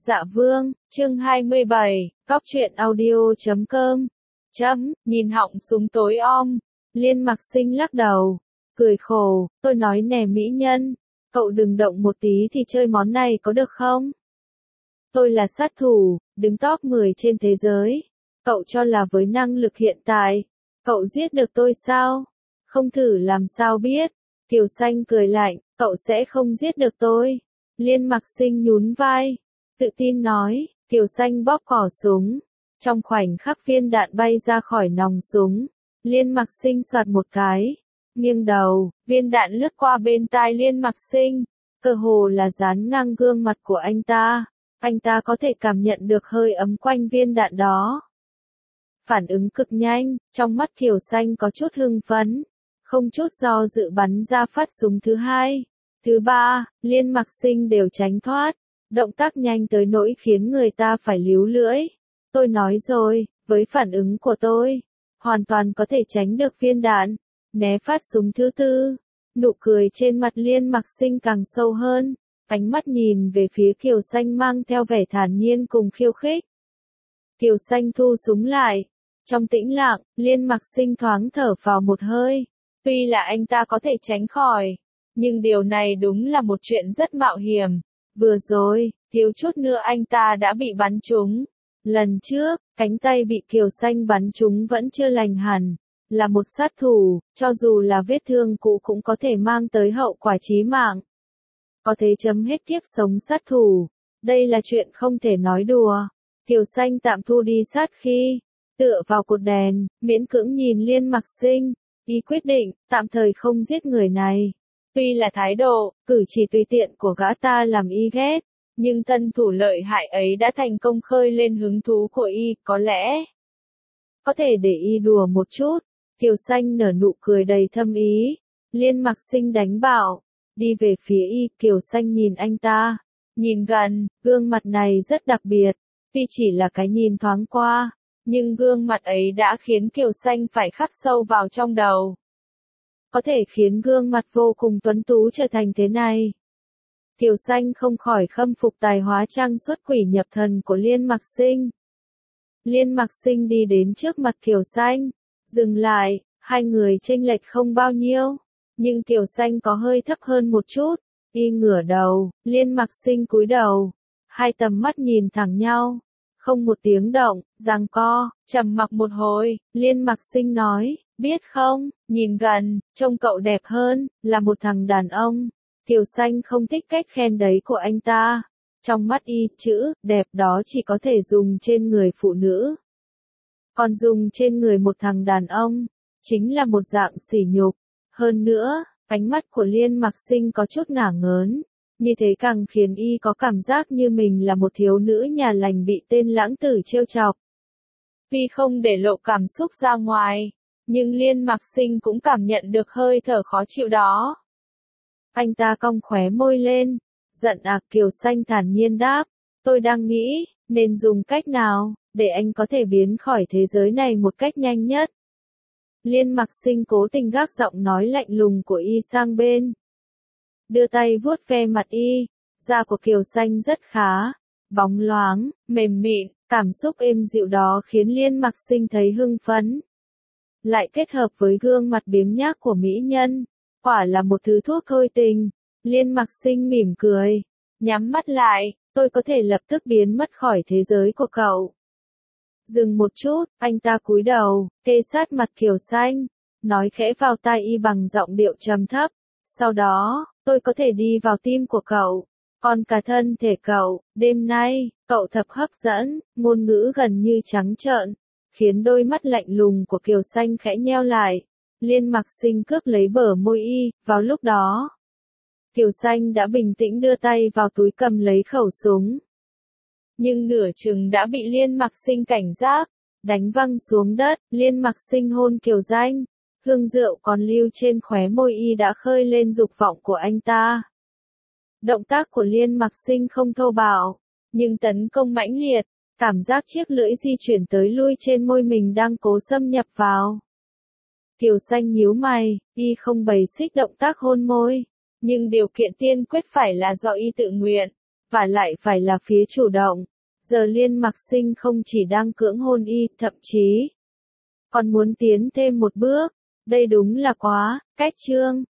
Dạ Vương, chương 27, Cóc truyện audio.com. Nhìn họng súng tối om. Liên Mặc Sinh lắc đầu, cười khổ, tôi nói nè mỹ nhân, cậu đừng động một tí thì chơi món này có được không? Tôi là sát thủ, đứng top 10 trên thế giới. Cậu cho là với năng lực hiện tại, cậu giết được tôi sao? Không thử làm sao biết. Kiều Xanh cười lạnh, cậu sẽ không giết được tôi. Liên Mặc Sinh nhún vai, tự tin nói, Kiều Xanh bóp cò súng. Trong khoảnh khắc viên đạn bay ra khỏi nòng súng, Liên Mặc Sinh soạt một cái, nghiêng đầu, viên đạn lướt qua bên tai Liên Mặc Sinh, cơ hồ là dán ngang gương mặt của anh ta. Anh ta có thể cảm nhận được hơi ấm quanh viên đạn đó. Phản ứng cực nhanh, trong mắt Kiều Xanh có chút hưng phấn, không chút do dự bắn ra phát súng thứ hai, thứ ba, Liên Mặc Sinh đều tránh thoát, động tác nhanh tới nỗi khiến người ta phải líu lưỡi. Tôi nói rồi, với phản ứng của tôi, hoàn toàn có thể tránh được viên đạn, né phát súng thứ tư. Nụ cười trên mặt Liên Mặc Sinh càng sâu hơn, ánh mắt nhìn về phía Kiều Xanh mang theo vẻ thản nhiên cùng khiêu khích. Kiều Xanh thu súng lại. Trong tĩnh lặng, Liên Mặc Sinh thoáng thở vào một hơi. Tuy là anh ta có thể tránh khỏi, nhưng điều này đúng là một chuyện rất mạo hiểm. Vừa rồi, thiếu chút nữa anh ta đã bị bắn trúng. Lần trước, cánh tay bị Kiều Xanh bắn trúng vẫn chưa lành hẳn. Là một sát thủ, cho dù là vết thương cũ cũng có thể mang tới hậu quả chí mạng. Có thể chấm hết kiếp sống sát thủ. Đây là chuyện không thể nói đùa. Kiều Xanh tạm thu đi sát khí, tựa vào cột đèn, miễn cưỡng nhìn Liên Mặc Sinh, y quyết định, tạm thời không giết người này. Tuy là thái độ, cử chỉ tùy tiện của gã ta làm y ghét, nhưng thân thủ lợi hại ấy đã thành công khơi lên hứng thú của y, có lẽ có thể để y đùa một chút. Kiều Xanh nở nụ cười đầy thâm ý. Liên Mặc Sinh đánh bảo, đi về phía y. Kiều Xanh nhìn anh ta, nhìn gần, gương mặt này rất đặc biệt, tuy chỉ là cái nhìn thoáng qua, nhưng gương mặt ấy đã khiến Kiều Xanh phải khắc sâu vào trong đầu. Có thể khiến gương mặt vô cùng tuấn tú trở thành thế này. Kiều Xanh không khỏi khâm phục tài hóa trang xuất quỷ nhập thần của Liên Mặc Sinh. Liên Mặc Sinh đi đến trước mặt Kiều Xanh, dừng lại, hai người chênh lệch không bao nhiêu, nhưng Kiều Xanh có hơi thấp hơn một chút. Y ngửa đầu, Liên Mặc Sinh cúi đầu, hai tầm mắt nhìn thẳng nhau. Không một tiếng động, giằng co, trầm mặc một hồi, Liên Mặc Sinh nói, biết không, nhìn gần, trông cậu đẹp hơn, là một thằng đàn ông. Kiều Xanh không thích cách khen đấy của anh ta. Trong mắt y, chữ, đẹp đó chỉ có thể dùng trên người phụ nữ. Còn dùng trên người một thằng đàn ông, chính là một dạng sỉ nhục. Hơn nữa, ánh mắt của Liên Mặc Sinh có chút ngả ngớn. Như thế càng khiến y có cảm giác như mình là một thiếu nữ nhà lành bị tên lãng tử trêu chọc. Tuy không để lộ cảm xúc ra ngoài, nhưng Liên Mặc Sinh cũng cảm nhận được hơi thở khó chịu đó. Anh ta cong khóe môi lên, giận à? Kiều Xanh thản nhiên đáp, tôi đang nghĩ, nên dùng cách nào, để anh có thể biến khỏi thế giới này một cách nhanh nhất. Liên Mặc Sinh cố tình gác giọng nói lạnh lùng của y sang bên, đưa tay vuốt ve mặt y. Da của Kiều Xanh rất khá, bóng loáng, mềm mịn, cảm xúc êm dịu đó khiến Liên Mặc Sinh thấy hưng phấn. Lại kết hợp với gương mặt biếng nhác của mỹ nhân, quả là một thứ thuốc thôi tình. Liên Mặc Sinh mỉm cười, nhắm mắt lại, tôi có thể lập tức biến mất khỏi thế giới của cậu. Dừng một chút, anh ta cúi đầu, kê sát mặt Kiều Xanh, nói khẽ vào tai y bằng giọng điệu trầm thấp. Sau đó, tôi có thể đi vào tim của cậu, còn cả thân thể cậu. Đêm nay, cậu thật hấp dẫn, ngôn ngữ gần như trắng trợn, khiến đôi mắt lạnh lùng của Kiều Xanh khẽ nheo lại. Liên Mặc Sinh cướp lấy bờ môi y. Vào lúc đó, Kiều Xanh đã bình tĩnh đưa tay vào túi cầm lấy khẩu súng. Nhưng nửa chừng đã bị Liên Mặc Sinh cảnh giác, đánh văng xuống đất. Liên Mặc Sinh hôn Kiều Xanh. Hương rượu còn lưu trên khóe môi y đã khơi lên dục vọng của anh ta. Động tác của Liên Mặc Sinh không thô bạo, nhưng tấn công mãnh liệt, cảm giác chiếc lưỡi di chuyển tới lui trên môi mình đang cố xâm nhập vào. Kiều Xanh nhíu mày, y không bày xích động tác hôn môi, nhưng điều kiện tiên quyết phải là do y tự nguyện. và lại phải là phía chủ động. Giờ Liên Mặc Sinh không chỉ đang cưỡng hôn y, thậm chí còn muốn tiến thêm một bước. Đây đúng là quá, cách Trương